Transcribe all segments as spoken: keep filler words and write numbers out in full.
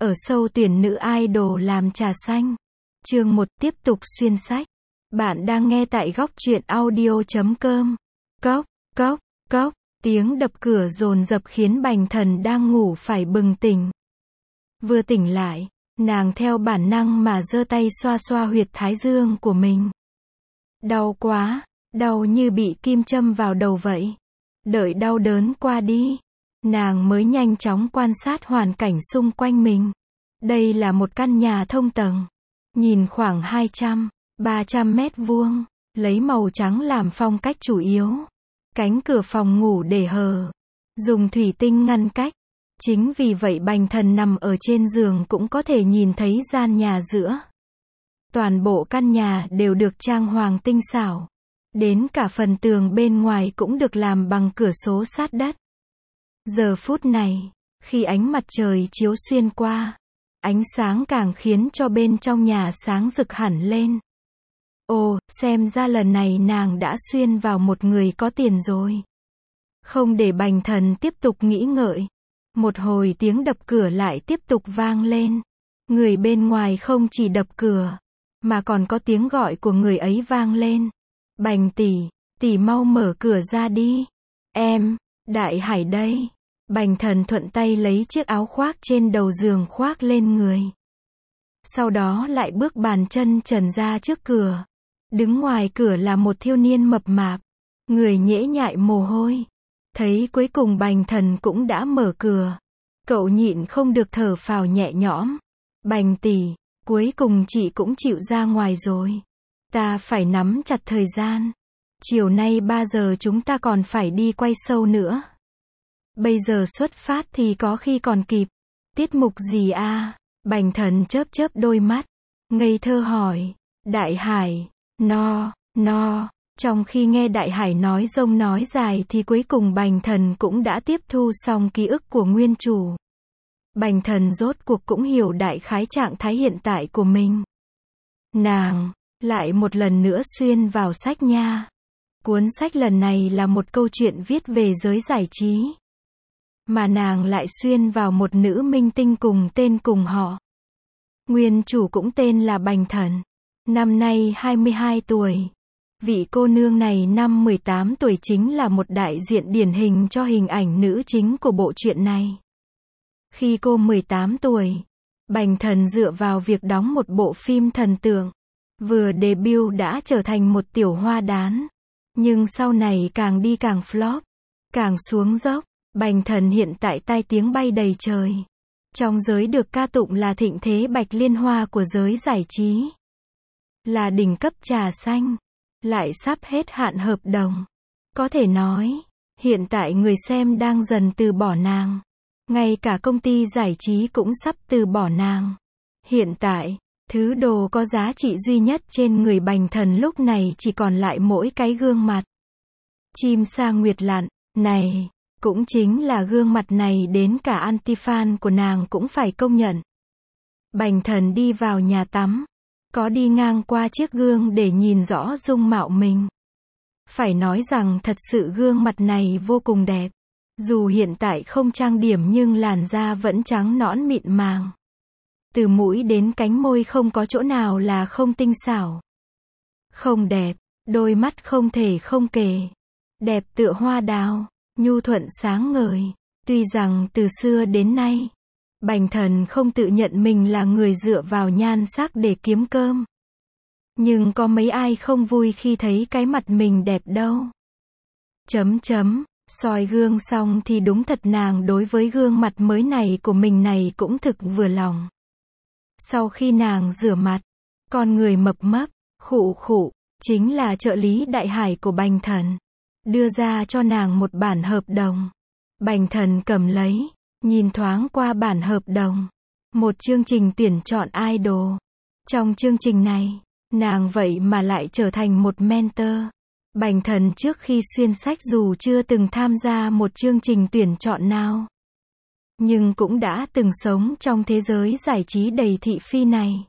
ở sâu tuyển nữ idol làm trà xanh. Chương một tiếp tục xuyên sách. Bạn đang nghe tại góc truyện audio chấm com. Cốc, cốc, cốc, tiếng đập cửa dồn dập khiến Bành Thần đang ngủ phải bừng tỉnh. Vừa tỉnh lại, nàng theo bản năng mà giơ tay xoa xoa huyệt thái dương của mình. Đau quá, đau như bị kim châm vào đầu vậy. Đợi đau đớn qua đi, nàng mới nhanh chóng quan sát hoàn cảnh xung quanh mình. Đây là một căn nhà thông tầng, nhìn khoảng hai trăm, ba trăm mét vuông, lấy màu trắng làm phong cách chủ yếu. Cánh cửa phòng ngủ để hờ, dùng thủy tinh ngăn cách. Chính vì vậy Bành Thần nằm ở trên giường cũng có thể nhìn thấy gian nhà giữa. Toàn bộ căn nhà đều được trang hoàng tinh xảo. Đến cả phần tường bên ngoài cũng được làm bằng cửa sổ sát đất. Giờ phút này, khi ánh mặt trời chiếu xuyên qua, ánh sáng càng khiến cho bên trong nhà sáng rực hẳn lên. Ồ, xem ra lần này nàng đã xuyên vào một người có tiền rồi. Không để Bành Thần tiếp tục nghĩ ngợi. Một hồi tiếng đập cửa lại tiếp tục vang lên. Người bên ngoài không chỉ đập cửa, mà còn có tiếng gọi của người ấy vang lên. Bành tỷ, tỷ mau mở cửa ra đi. Em, Đại Hải đây. Bành Thần thuận tay lấy chiếc áo khoác trên đầu giường khoác lên người. Sau đó lại bước bàn chân trần ra trước cửa. Đứng ngoài cửa là một thiếu niên mập mạp, người nhễ nhại mồ hôi. Thấy cuối cùng Bành Thần cũng đã mở cửa, cậu nhịn không được thở phào nhẹ nhõm. Bành tỷ, cuối cùng chị cũng chịu ra ngoài rồi. Ta phải nắm chặt thời gian. Chiều nay ba giờ chúng ta còn phải đi quay show nữa. Bây giờ xuất phát thì có khi còn kịp. Tiết mục gì à? Bành Thần chớp chớp đôi mắt, ngây thơ hỏi. Đại Hải, no, no. Trong khi nghe Đại Hải nói rông nói dài thì cuối cùng Bành Thần cũng đã tiếp thu xong ký ức của nguyên chủ. Bành Thần rốt cuộc cũng hiểu đại khái trạng thái hiện tại của mình. Nàng lại một lần nữa xuyên vào sách nha. Cuốn sách lần này là một câu chuyện viết về giới giải trí. Mà nàng lại xuyên vào một nữ minh tinh cùng tên cùng họ. Nguyên chủ cũng tên là Bành Thần. Năm nay hai mươi hai tuổi. Vị cô nương này năm mười tám tuổi chính là một đại diện điển hình cho hình ảnh nữ chính của bộ truyện này. Khi cô mười tám tuổi, Bành Thần dựa vào việc đóng một bộ phim thần tượng, vừa debut đã trở thành một tiểu hoa đán. Nhưng sau này càng đi càng flop, càng xuống dốc. Bành Thần hiện tại tai tiếng bay đầy trời. Trong giới được ca tụng là thịnh thế bạch liên hoa của giới giải trí. Là đỉnh cấp trà xanh. Lại sắp hết hạn hợp đồng. Có thể nói, hiện tại người xem đang dần từ bỏ nàng. Ngay cả công ty giải trí cũng sắp từ bỏ nàng. Hiện tại, thứ đồ có giá trị duy nhất trên người Bành Thần lúc này chỉ còn lại mỗi cái gương mặt. Chim sa nguyệt lặn, này, cũng chính là gương mặt này đến cả anti-fan của nàng cũng phải công nhận. Bành Thần đi vào nhà tắm. Có đi ngang qua chiếc gương để nhìn rõ dung mạo mình. Phải nói rằng thật sự gương mặt này vô cùng đẹp. Dù hiện tại không trang điểm nhưng làn da vẫn trắng nõn mịn màng. Từ mũi đến cánh môi không có chỗ nào là không tinh xảo. Không đẹp, đôi mắt không thể không kể. Đẹp tựa hoa đào, nhu thuận sáng ngời. Tuy rằng từ xưa đến nay, Bành Thần không tự nhận mình là người dựa vào nhan sắc để kiếm cơm. Nhưng có mấy ai không vui khi thấy cái mặt mình đẹp đâu. Chấm chấm, soi gương xong thì đúng thật nàng đối với gương mặt mới này của mình này cũng thực vừa lòng. Sau khi nàng rửa mặt, con người mập mấp, khụ khụ, chính là trợ lý Đại Hải của Bành Thần. Đưa ra cho nàng một bản hợp đồng. Bành Thần cầm lấy. Nhìn thoáng qua bản hợp đồng. Một chương trình tuyển chọn idol. Trong chương trình này, nàng vậy mà lại trở thành một mentor. Bành Thần trước khi xuyên sách dù chưa từng tham gia một chương trình tuyển chọn nào, nhưng cũng đã từng sống trong thế giới giải trí đầy thị phi này.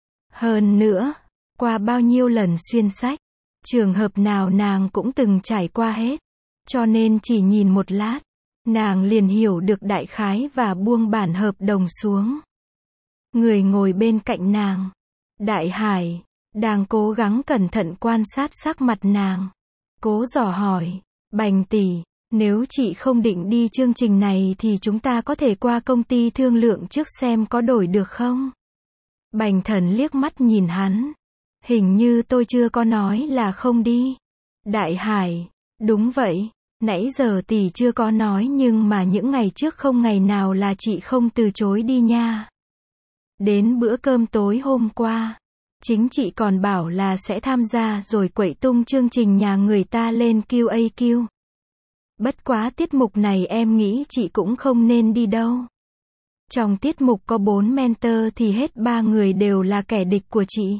Hơn nữa, qua bao nhiêu lần xuyên sách, trường hợp nào nàng cũng từng trải qua hết. Cho nên chỉ nhìn một lát, nàng liền hiểu được đại khái và buông bản hợp đồng xuống. Người ngồi bên cạnh nàng, Đại Hải, đang cố gắng cẩn thận quan sát sắc mặt nàng. Cố dò hỏi, Bành tỷ, nếu chị không định đi chương trình này thì chúng ta có thể qua công ty thương lượng trước xem có đổi được không? Bành Thần liếc mắt nhìn hắn. Hình như tôi chưa có nói là không đi. Đại Hải, đúng vậy, nãy giờ tỷ chưa có nói nhưng mà những ngày trước không ngày nào là chị không từ chối đi nha. Đến bữa cơm tối hôm qua, chính chị còn bảo là sẽ tham gia rồi quậy tung chương trình nhà người ta lên Q A Q. Bất quá tiết mục này em nghĩ chị cũng không nên đi đâu. Trong tiết mục có bốn mentor thì hết ba người đều là kẻ địch của chị.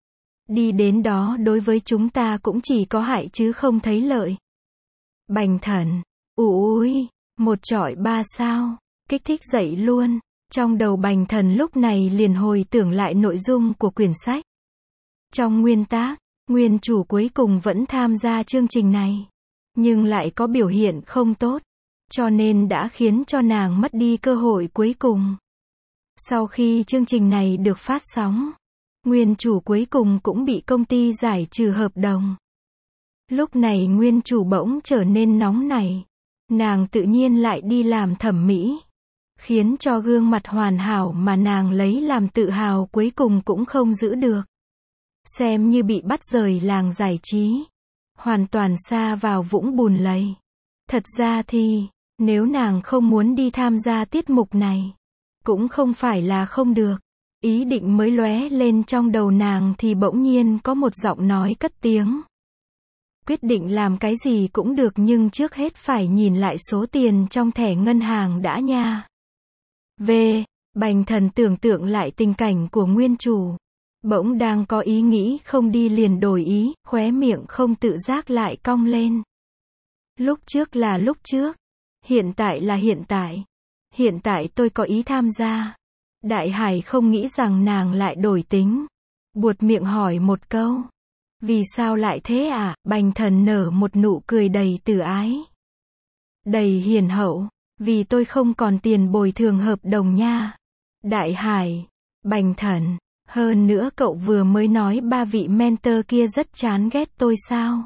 Đi đến đó đối với chúng ta cũng chỉ có hại chứ không thấy lợi. Bành Thần, ui, một chọi ba sao, kích thích dậy luôn. Trong đầu Bành Thần lúc này liền hồi tưởng lại nội dung của quyển sách. Trong nguyên tác, nguyên chủ cuối cùng vẫn tham gia chương trình này, nhưng lại có biểu hiện không tốt, cho nên đã khiến cho nàng mất đi cơ hội cuối cùng. Sau khi chương trình này được phát sóng, nguyên chủ cuối cùng cũng bị công ty giải trừ hợp đồng. Lúc này nguyên chủ bỗng trở nên nóng nảy. Nàng tự nhiên lại đi làm thẩm mỹ, khiến cho gương mặt hoàn hảo mà nàng lấy làm tự hào cuối cùng cũng không giữ được. Xem như bị bắt rời làng giải trí, hoàn toàn sa vào vũng bùn lầy. Thật ra thì, nếu nàng không muốn đi tham gia tiết mục này, cũng không phải là không được. Ý định mới lóe lên trong đầu nàng thì bỗng nhiên có một giọng nói cất tiếng. Quyết định làm cái gì cũng được nhưng trước hết phải nhìn lại số tiền trong thẻ ngân hàng đã nha. V. Bành Thần tưởng tượng lại tình cảnh của nguyên chủ. Bỗng đang có ý nghĩ không đi liền đổi ý, khóe miệng không tự giác lại cong lên. Lúc trước là lúc trước. Hiện tại là hiện tại. Hiện tại tôi có ý tham gia. Đại Hải không nghĩ rằng nàng lại đổi tính. Buột miệng hỏi một câu. Vì sao lại thế à? Bành Thần nở một nụ cười đầy từ ái. Đầy hiền hậu. Vì tôi không còn tiền bồi thường hợp đồng nha. Đại Hải. Bành Thần. Hơn nữa cậu vừa mới nói ba vị mentor kia rất chán ghét tôi sao?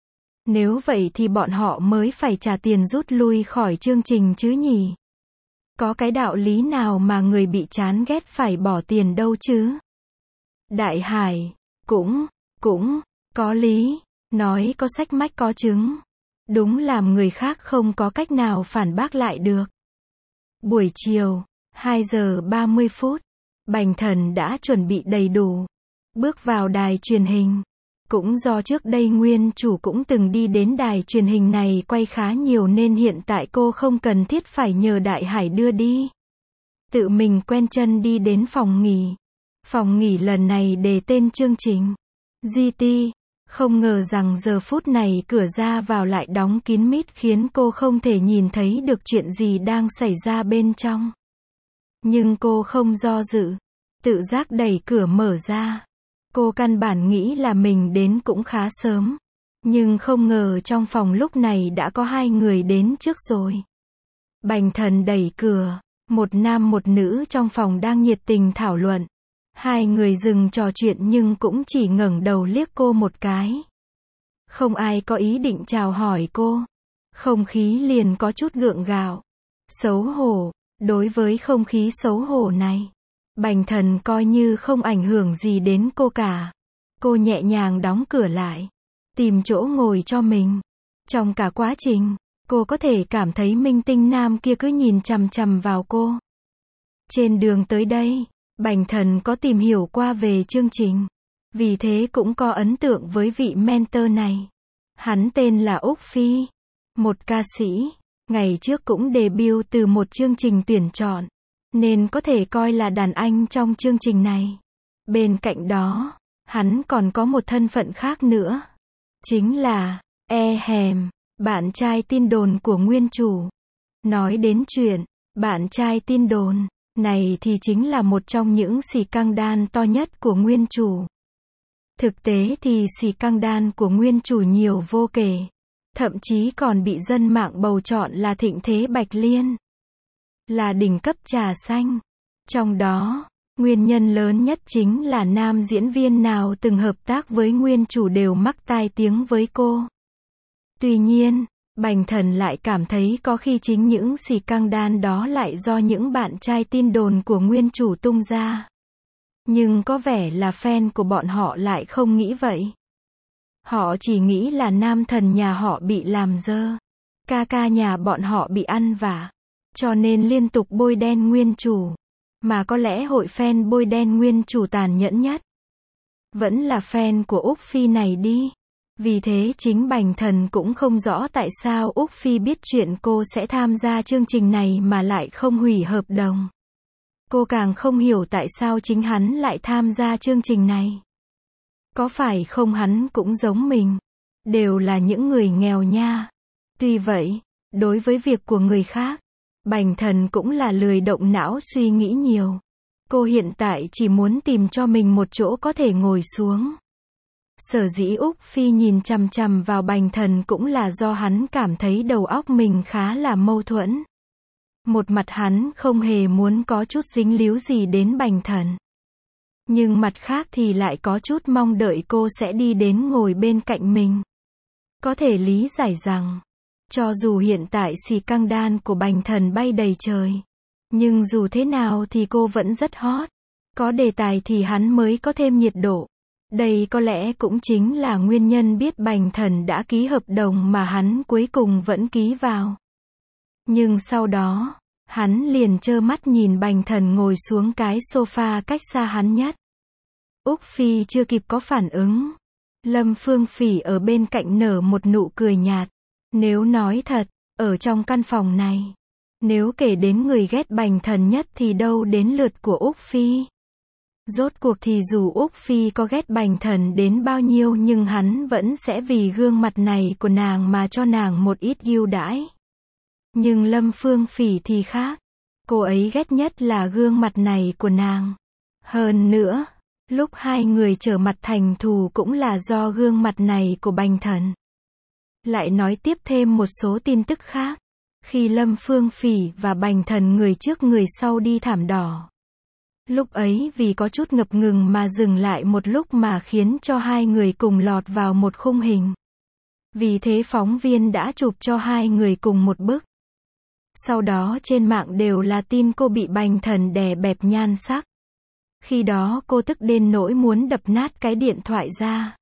Nếu vậy thì bọn họ mới phải trả tiền rút lui khỏi chương trình chứ nhỉ? Có cái đạo lý nào mà người bị chán ghét phải bỏ tiền đâu chứ? Đại Hải. Cũng, cũng, có lý. Nói có sách mách có chứng. Đúng làm người khác không có cách nào phản bác lại được. Buổi chiều, hai giờ ba mươi phút. Bành Thần đã chuẩn bị đầy đủ. Bước vào đài truyền hình. Cũng do trước đây nguyên chủ cũng từng đi đến đài truyền hình này quay khá nhiều nên hiện tại cô không cần thiết phải nhờ Đại Hải đưa đi. Tự mình quen chân đi đến phòng nghỉ. Phòng nghỉ lần này đề tên chương trình giê tê. Không ngờ rằng giờ phút này cửa ra vào lại đóng kín mít khiến cô không thể nhìn thấy được chuyện gì đang xảy ra bên trong. Nhưng cô không do dự. Tự giác đẩy cửa mở ra. Cô căn bản nghĩ là mình đến cũng khá sớm. Nhưng không ngờ trong phòng lúc này đã có hai người đến trước rồi. Bành Thần đẩy cửa. Một nam một nữ trong phòng đang nhiệt tình thảo luận. Hai người dừng trò chuyện nhưng cũng chỉ ngẩng đầu liếc cô một cái. Không ai có ý định chào hỏi cô. Không khí liền có chút gượng gạo. Xấu hổ. Đối với không khí xấu hổ này, Bành Thần coi như không ảnh hưởng gì đến cô cả. Cô nhẹ nhàng đóng cửa lại, tìm chỗ ngồi cho mình. Trong cả quá trình, cô có thể cảm thấy minh tinh nam kia cứ nhìn chằm chằm vào cô. Trên đường tới đây, Bành Thần có tìm hiểu qua về chương trình. Vì thế cũng có ấn tượng với vị mentor này. Hắn tên là Úc Phi, một ca sĩ. Ngày trước cũng debut từ một chương trình tuyển chọn, nên có thể coi là đàn anh trong chương trình này. Bên cạnh đó, hắn còn có một thân phận khác nữa. Chính là, e hèm, bạn trai tin đồn của nguyên chủ. Nói đến chuyện, bạn trai tin đồn, này thì chính là một trong những scandal to nhất của nguyên chủ. Thực tế thì scandal của nguyên chủ nhiều vô kể. Thậm chí còn bị dân mạng bầu chọn là thịnh thế Bạch Liên. Là đỉnh cấp trà xanh. Trong đó, Nguyên nhân lớn nhất chính là nam diễn viên nào từng hợp tác với nguyên chủ đều mắc tai tiếng với cô. Tuy nhiên, Bành Thần lại cảm thấy có khi chính những xì căng đan đó lại do những bạn trai tin đồn của nguyên chủ tung ra. Nhưng có vẻ là fan của bọn họ lại không nghĩ vậy. Họ chỉ nghĩ là nam thần nhà họ bị làm dơ. Ca ca nhà bọn họ bị ăn vạ. Cho nên liên tục bôi đen nguyên chủ. Mà có lẽ hội fan bôi đen nguyên chủ tàn nhẫn nhất vẫn là fan của Úc Phi này đi. Vì thế chính Bành Thần cũng không rõ tại sao Úc Phi biết chuyện cô sẽ tham gia chương trình này mà lại không hủy hợp đồng. Cô càng không hiểu tại sao chính hắn lại tham gia chương trình này. Có phải không hắn cũng giống mình. Đều là những người nghèo nha. Tuy vậy, đối với việc của người khác, Bành Thần cũng là lười động não suy nghĩ nhiều. Cô hiện tại chỉ muốn tìm cho mình một chỗ có thể ngồi xuống. Sở dĩ Úc Phi nhìn chằm chằm vào Bành Thần cũng là do hắn cảm thấy đầu óc mình khá là mâu thuẫn. Một mặt hắn không hề muốn có chút dính líu gì đến Bành Thần. Nhưng mặt khác thì lại có chút mong đợi cô sẽ đi đến ngồi bên cạnh mình. Có thể lý giải rằng, cho dù hiện tại xì căng đan của Bành Thần bay đầy trời, nhưng dù thế nào thì cô vẫn rất hot. Có đề tài thì hắn mới có thêm nhiệt độ. Đây có lẽ cũng chính là nguyên nhân biết Bành Thần đã ký hợp đồng mà hắn cuối cùng vẫn ký vào. Nhưng sau đó, hắn liền trơ mắt nhìn Bành Thần ngồi xuống cái sofa cách xa hắn nhất. Úc Phi chưa kịp có phản ứng. Lâm Phương Phỉ ở bên cạnh nở một nụ cười nhạt. Nếu nói thật, ở trong căn phòng này, nếu kể đến người ghét Bành Thần nhất thì đâu đến lượt của Úc Phi. Rốt cuộc thì dù Úc Phi có ghét Bành Thần đến bao nhiêu nhưng hắn vẫn sẽ vì gương mặt này của nàng mà cho nàng một ít ưu đãi. Nhưng Lâm Phương Phỉ thì khác. Cô ấy ghét nhất là gương mặt này của nàng. Hơn nữa, lúc hai người trở mặt thành thù cũng là do gương mặt này của Bành Thần. Lại nói tiếp thêm một số tin tức khác. Khi Lâm Phương Phỉ và Bành Thần người trước người sau đi thảm đỏ. Lúc ấy vì có chút ngập ngừng mà dừng lại một lúc mà khiến cho hai người cùng lọt vào một khung hình. Vì thế phóng viên đã chụp cho hai người cùng một bức. Sau đó trên mạng đều là tin cô bị Bành Thần đè bẹp nhan sắc. Khi đó cô tức đến nỗi muốn đập nát cái điện thoại ra.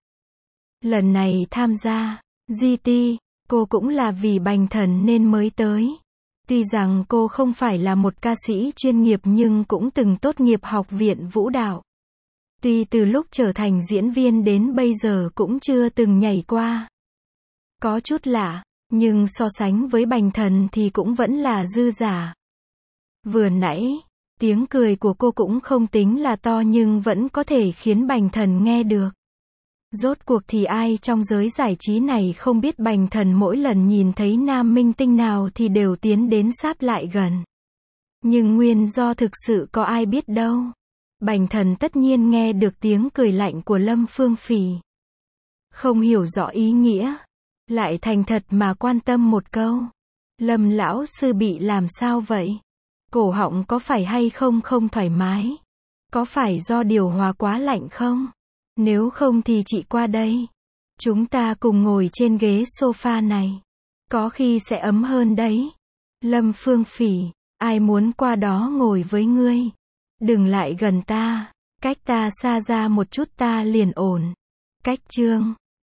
Lần này tham gia giê tê, cô cũng là vì Bành Thần nên mới tới. Tuy rằng cô không phải là một ca sĩ chuyên nghiệp nhưng cũng từng tốt nghiệp học viện vũ đạo. Tuy từ lúc trở thành diễn viên đến bây giờ cũng chưa từng nhảy qua. Có chút lạ, nhưng so sánh với Bành Thần thì cũng vẫn là dư giả. Vừa nãy, tiếng cười của cô cũng không tính là to nhưng vẫn có thể khiến Bành Thần nghe được. Rốt cuộc thì ai trong giới giải trí này không biết Bành Thần mỗi lần nhìn thấy nam minh tinh nào thì đều tiến đến sát lại gần. Nhưng nguyên do thực sự có ai biết đâu. Bành Thần tất nhiên nghe được tiếng cười lạnh của Lâm Phương Phỉ. Không hiểu rõ ý nghĩa. Lại thành thật mà quan tâm một câu. Lâm lão sư bị làm sao vậy? Cổ họng có phải hay không không thoải mái? Có phải do điều hòa quá lạnh không? Nếu không thì chị qua đây. Chúng ta cùng ngồi trên ghế sofa này. Có khi sẽ ấm hơn đấy. Lâm Phương Phỉ, ai muốn qua đó ngồi với ngươi? Đừng lại gần ta. Cách ta xa ra một chút ta liền ổn. Cách chương